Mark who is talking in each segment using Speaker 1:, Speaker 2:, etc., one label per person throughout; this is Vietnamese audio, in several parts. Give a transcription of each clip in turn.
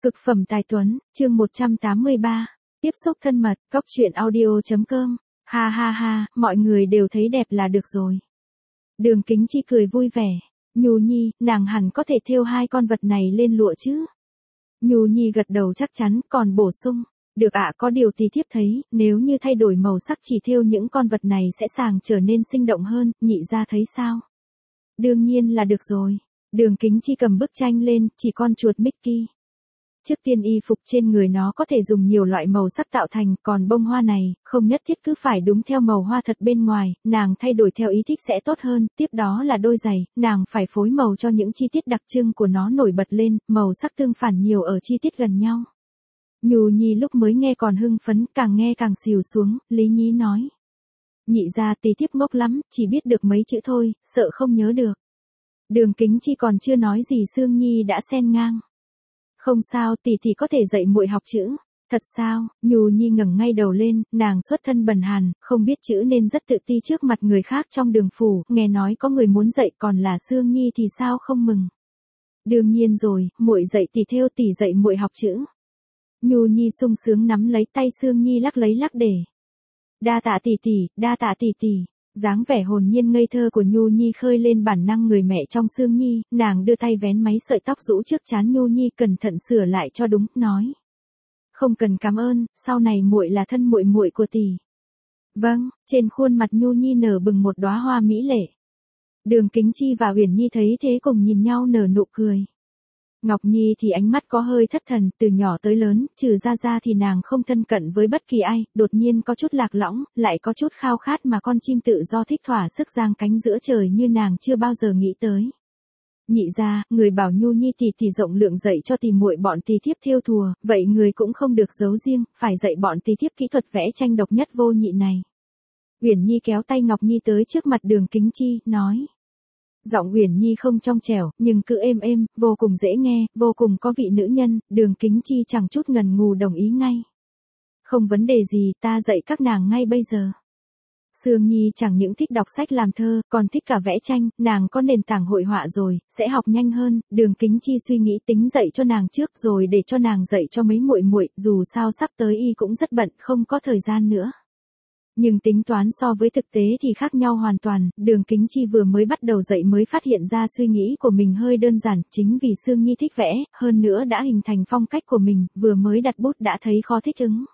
Speaker 1: Cực phẩm tài tuấn, chương 183. Tiếp xúc thân mật, góc truyện audio.com. Ha ha ha, mọi người đều thấy đẹp là được rồi. Đường Kính Chi cười vui vẻ. Nhu Nhi, nàng hẳn có thể thêu hai con vật này lên lụa chứ? Nhu Nhi gật đầu chắc chắn, còn bổ sung. Được ạ, có điều tí thiếp thấy, nếu như thay đổi màu sắc chỉ thêu những con vật này sẽ sàng trở nên sinh động hơn, nhị gia thấy sao? Đương nhiên là được rồi. Đường Kính Chi cầm bức tranh lên, chỉ con chuột Mickey. Trước tiên y phục trên người nó có thể dùng nhiều loại màu sắc tạo thành, còn bông hoa này, không nhất thiết cứ phải đúng theo màu hoa thật bên ngoài, nàng thay đổi theo ý thích sẽ tốt hơn, tiếp đó là đôi giày, nàng phải phối màu cho những chi tiết đặc trưng của nó nổi bật lên, màu sắc tương phản nhiều ở chi tiết gần nhau. Nhu Nhi lúc mới nghe còn hưng phấn, càng nghe càng xìu xuống, Lý Nhí nói. Nhị gia tí thiếp ngốc lắm, chỉ biết được mấy chữ thôi, sợ không nhớ được. Đường Kính Chi còn chưa nói gì Sương Nhi đã xen ngang. Không sao, tỷ tỷ có thể dạy muội học chữ. Thật sao? Nhu Nhi ngẩng ngay đầu lên, nàng xuất thân bần hàn, không biết chữ nên rất tự ti trước mặt người khác trong đường phủ, nghe nói có người muốn dạy còn là Sương Nhi thì sao không mừng. Đương nhiên rồi, muội dạy tỷ thêu tỷ dạy muội học chữ. Nhu Nhi sung sướng nắm lấy tay Sương Nhi lắc lấy lắc để. Đa tạ tỷ tỷ, đa tạ tỷ tỷ. Dáng vẻ hồn nhiên ngây thơ của Nhu Nhi khơi lên bản năng người mẹ trong Sương Nhi, nàng đưa tay vén máy sợi tóc rũ trước trán Nhu Nhi cẩn thận sửa lại cho đúng, nói. Không cần cảm ơn, sau này muội là thân muội muội của tỷ. Vâng, trên khuôn mặt Nhu Nhi nở bừng một đóa hoa mỹ lệ. Đường Kính Chi và Uyển Nhi thấy thế cùng nhìn nhau nở nụ cười. Ngọc Nhi thì ánh mắt có hơi thất thần, từ nhỏ tới lớn, trừ ra thì nàng không thân cận với bất kỳ ai, đột nhiên có chút lạc lõng, lại có chút khao khát mà con chim tự do thích thỏa sức giang cánh giữa trời như nàng chưa bao giờ nghĩ tới. Nhị gia, người bảo Nhu Nhi tỷ rộng lượng dạy cho tỷ muội bọn tỷ thiếp thêu thùa, vậy người cũng không được giấu riêng, phải dạy bọn tỷ thiếp kỹ thuật vẽ tranh độc nhất vô nhị này. Uyển Nhi kéo tay Ngọc Nhi tới trước mặt Đường Kính Chi, nói. Giọng Uyển Nhi không trong trẻo, nhưng cứ êm êm, vô cùng dễ nghe, vô cùng có vị nữ nhân, Đường Kính Chi chẳng chút ngần ngù đồng ý ngay. Không vấn đề gì, ta dạy các nàng ngay bây giờ. Sương Nhi chẳng những thích đọc sách làm thơ, còn thích cả vẽ tranh, nàng có nền tảng hội họa rồi, sẽ học nhanh hơn, Đường Kính Chi suy nghĩ tính dạy cho nàng trước rồi để cho nàng dạy cho mấy muội muội, dù sao sắp tới y cũng rất bận, không có thời gian nữa. Nhưng tính toán so với thực tế thì khác nhau hoàn toàn, Đường Kính Chi vừa mới bắt đầu dạy mới phát hiện ra suy nghĩ của mình hơi đơn giản, chính vì Sương Nhi thích vẽ, hơn nữa đã hình thành phong cách của mình, vừa mới đặt bút đã thấy khó thích ứng.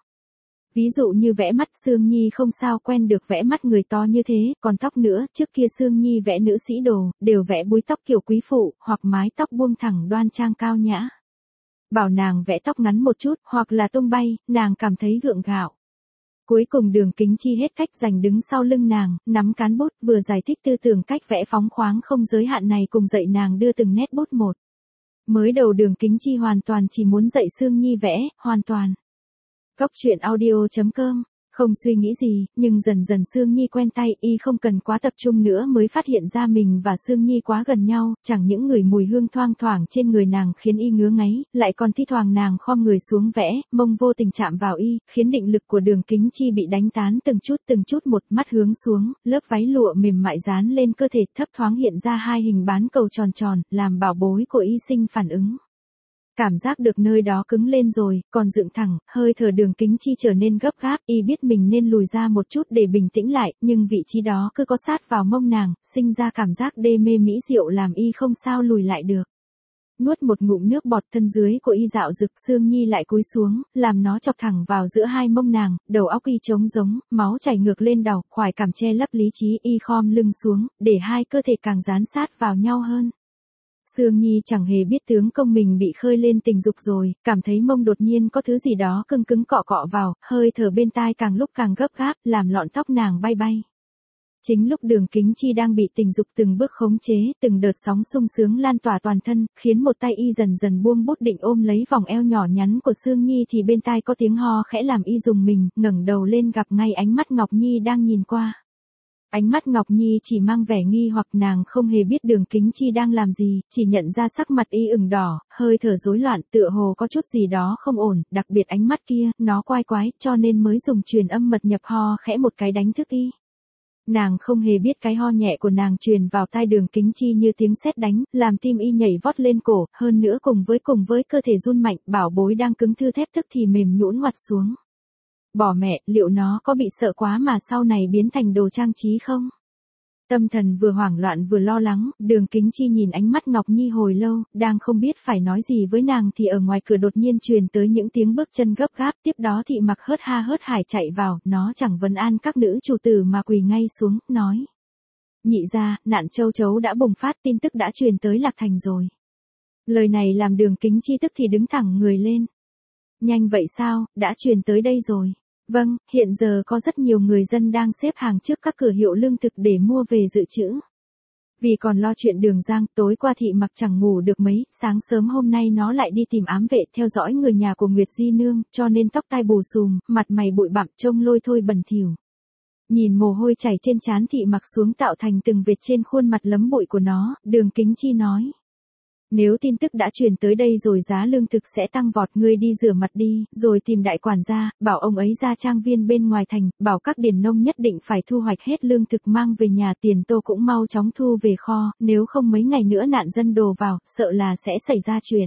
Speaker 1: Ví dụ như vẽ mắt Sương Nhi không sao quen được vẽ mắt người to như thế, còn tóc nữa, trước kia Sương Nhi vẽ nữ sĩ đồ, đều vẽ búi tóc kiểu quý phụ, hoặc mái tóc buông thẳng đoan trang cao nhã. Bảo nàng vẽ tóc ngắn một chút, hoặc là tung bay, nàng cảm thấy gượng gạo. Cuối cùng Đường Kính Chi hết cách giành đứng sau lưng nàng, nắm cán bút, vừa giải thích tư tưởng cách vẽ phóng khoáng không giới hạn này cùng dạy nàng đưa từng nét bút một. Mới đầu Đường Kính Chi hoàn toàn chỉ muốn dạy Sương Nhi vẽ, hoàn toàn. Góc truyện audio.com. Không suy nghĩ gì, nhưng dần dần Sương Nhi quen tay, y không cần quá tập trung nữa mới phát hiện ra mình và Sương Nhi quá gần nhau, chẳng những ngửi mùi hương thoang thoảng trên người nàng khiến y ngứa ngáy, lại còn thi thoảng nàng khom người xuống vẽ, mông vô tình chạm vào y, khiến định lực của Đường Kính Chi bị đánh tán từng chút một, mắt hướng xuống, lớp váy lụa mềm mại dán lên cơ thể, thấp thoáng hiện ra hai hình bán cầu tròn tròn, làm bảo bối của y sinh phản ứng. Cảm giác được nơi đó cứng lên rồi, còn dựng thẳng, hơi thở Đường Kính Chi trở nên gấp gáp, y biết mình nên lùi ra một chút để bình tĩnh lại, nhưng vị trí đó cứ có sát vào mông nàng, sinh ra cảm giác đê mê mỹ diệu làm y không sao lùi lại được. Nuốt một ngụm nước bọt, thân dưới của y dạo rực, Sương Nhi lại cúi xuống, làm nó chọc thẳng vào giữa hai mông nàng, đầu óc y trống rỗng, máu chảy ngược lên đầu, khoái cảm che lấp lý trí, y khom lưng xuống, để hai cơ thể càng dán sát vào nhau hơn. Sương Nhi chẳng hề biết tướng công mình bị khơi lên tình dục rồi, cảm thấy mông đột nhiên có thứ gì đó cưng cứng cọ cọ vào, hơi thở bên tai càng lúc càng gấp gáp, làm lọn tóc nàng bay bay. Chính lúc Đường Kính Chi đang bị tình dục từng bước khống chế, từng đợt sóng sung sướng lan tỏa toàn thân, khiến một tay y dần dần buông bút định ôm lấy vòng eo nhỏ nhắn của Sương Nhi thì bên tai có tiếng ho khẽ làm y rùng mình, ngẩng đầu lên gặp ngay ánh mắt Ngọc Nhi đang nhìn qua. Ánh mắt Ngọc Nhi chỉ mang vẻ nghi hoặc, nàng không hề biết Đường Kính Chi đang làm gì, chỉ nhận ra sắc mặt y ửng đỏ, hơi thở rối loạn, tựa hồ có chút gì đó không ổn, đặc biệt ánh mắt kia, nó quái quái, cho nên mới dùng truyền âm mật nhập ho khẽ một cái đánh thức y. Nàng không hề biết cái ho nhẹ của nàng truyền vào tai Đường Kính Chi như tiếng sét đánh, làm tim y nhảy vót lên cổ, hơn nữa cùng với cơ thể run mạnh, bảo bối đang cứng thư thép tức thì mềm nhũn ngoặt xuống. Bỏ mẹ, liệu nó có bị sợ quá mà sau này biến thành đồ trang trí không? Tâm thần vừa hoảng loạn vừa lo lắng, Đường Kính Chi nhìn ánh mắt Ngọc Nhi hồi lâu, đang không biết phải nói gì với nàng thì ở ngoài cửa đột nhiên truyền tới những tiếng bước chân gấp gáp, tiếp đó Thị Mặc hớt ha hớt hải chạy vào, nó chẳng vấn an các nữ chủ tử mà quỳ ngay xuống, nói. Nhị gia, nạn châu chấu đã bùng phát, tin tức đã truyền tới Lạc Thành rồi. Lời này làm Đường Kính Chi tức thì đứng thẳng người lên. Nhanh vậy sao, đã truyền tới đây rồi. Vâng, hiện giờ có rất nhiều người dân đang xếp hàng trước các cửa hiệu lương thực để mua về dự trữ. Vì còn lo chuyện Đường Giang, tối qua Thị Mặc chẳng ngủ được mấy, sáng sớm hôm nay nó lại đi tìm ám vệ theo dõi người nhà của Nguyệt Di Nương, cho nên tóc tai bù xùm, mặt mày bụi bặm trông lôi thôi bẩn thỉu. Nhìn mồ hôi chảy trên trán Thị Mặc xuống tạo thành từng vệt trên khuôn mặt lấm bụi của nó, Đường Kính Chi nói. Nếu tin tức đã truyền tới đây rồi giá lương thực sẽ tăng vọt, ngươi đi rửa mặt đi, rồi tìm đại quản gia, bảo ông ấy ra trang viên bên ngoài thành, bảo các điền nông nhất định phải thu hoạch hết lương thực mang về nhà, tiền tô cũng mau chóng thu về kho, nếu không mấy ngày nữa nạn dân đổ vào, sợ là sẽ xảy ra chuyện.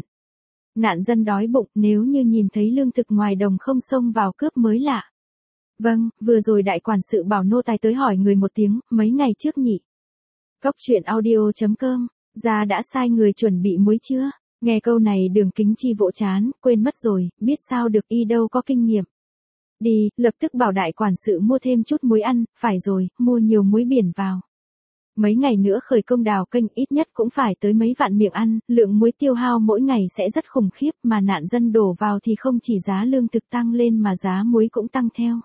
Speaker 1: Nạn dân đói bụng, nếu như nhìn thấy lương thực ngoài đồng không xông vào cướp mới lạ. Vâng, vừa rồi đại quản sự bảo nô tài tới hỏi người một tiếng, mấy ngày trước nhỉ. Cóc truyện audio.com Gia đã sai người chuẩn bị muối chưa? Nghe câu này Đường Kính Chi vỗ chán, quên mất rồi, biết sao được, y đâu có kinh nghiệm. Đi, lập tức bảo đại quản sự mua thêm chút muối ăn, phải rồi, mua nhiều muối biển vào. Mấy ngày nữa khởi công đào kênh, ít nhất cũng phải tới mấy vạn miệng ăn, lượng muối tiêu hao mỗi ngày sẽ rất khủng khiếp, mà nạn dân đổ vào thì không chỉ giá lương thực tăng lên mà giá muối cũng tăng theo.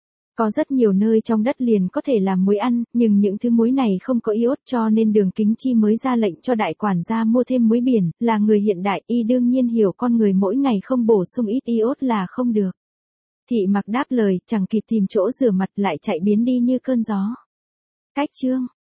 Speaker 1: Có rất nhiều nơi trong đất liền có thể làm muối ăn, nhưng những thứ muối này không có iốt, cho nên Đường Kính Chi mới ra lệnh cho đại quản gia mua thêm muối biển, là người hiện đại, y đương nhiên hiểu con người mỗi ngày không bổ sung ít iốt là không được. Thị Mặc đáp lời, chẳng kịp tìm chỗ rửa mặt lại chạy biến đi như cơn gió. Cách chương